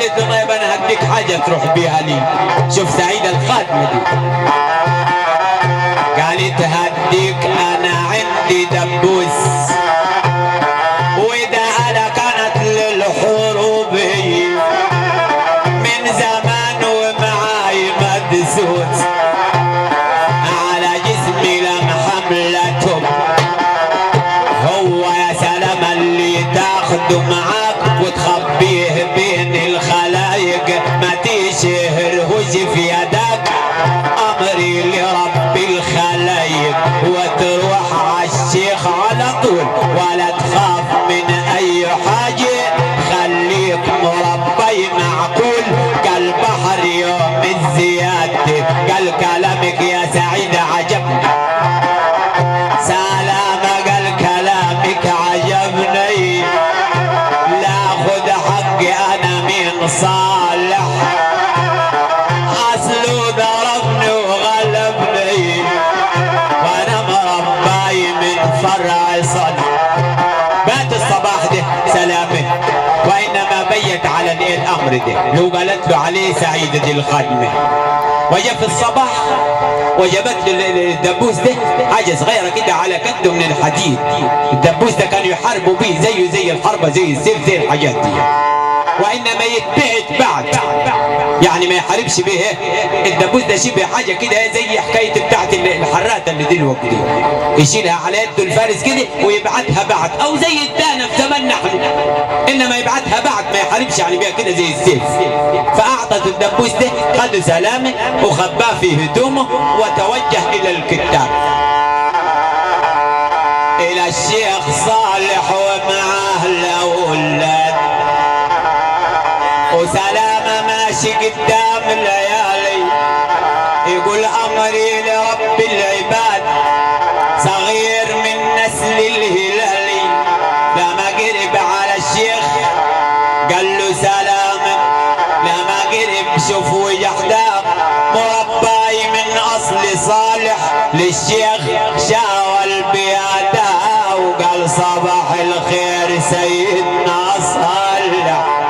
قالت له طيب انا هديك حاجه تروح بيها لي. شوف سعيده الخادمه دي، قالت هديك انا عندي دبوس، وده انا كانت للحروب من زمان ومعاي مدسوس، على جسمي لم حملتهم، هو يا سلام اللي تاخده معاك وتخبيه بين الخلايق، ما تشهرهوش في يدك، امري لرب الخلايق، وتروح عالشيخ على طول ولا تخاف من اي حاجه، خليك مربي معقول، قال بحر يوم الزياده، قال كلامك يا سعيده عجبني، سلامة قال كلامك عجبني، لا خد حقي انا من صالح، اصله ضربني وغلبني، وانا مرباي من فرع صالح. بات الصباح ده سلامه، وانما بيت على الامر ده لو قالت له عليه سعيده دي الخادمه. وجاء في الصباح وجبت له الدبوس ده حاجه صغيره كده على كده من الحديد، الدبوس ده كانوا يحاربوا بيه زيه زي الحربه زي السيف زي الحاجات دي، وانما يتبعت بعد يعني ما يحاربش بيه. الدبوس ده شبه حاجه كده زي حكايه بتاعت الحراته اللي دلوقتي دي، يشيلها على يده الفارس كده ويبعتها بعد، او زي الدانه في زمان نحن، انما يبعتها بعد ما يحاربش يعني بيها كده زي السيف. فاعطت الدبوس ده خده سلامه وخباه في هدومه وتوجه الى الكتاب، الى الشيخ صالح ومعاه الاولاد، وسلامة ماشي قدام الليالي يقول امري لرب العباد، صغير من نسل الهلالي، لما قرب على الشيخ قال له سلامة، لما قرب شوف وجحدام مرباي من اصل صالح، للشيخ شاوى البيادة وقال صباح الخير سيدنا صالح،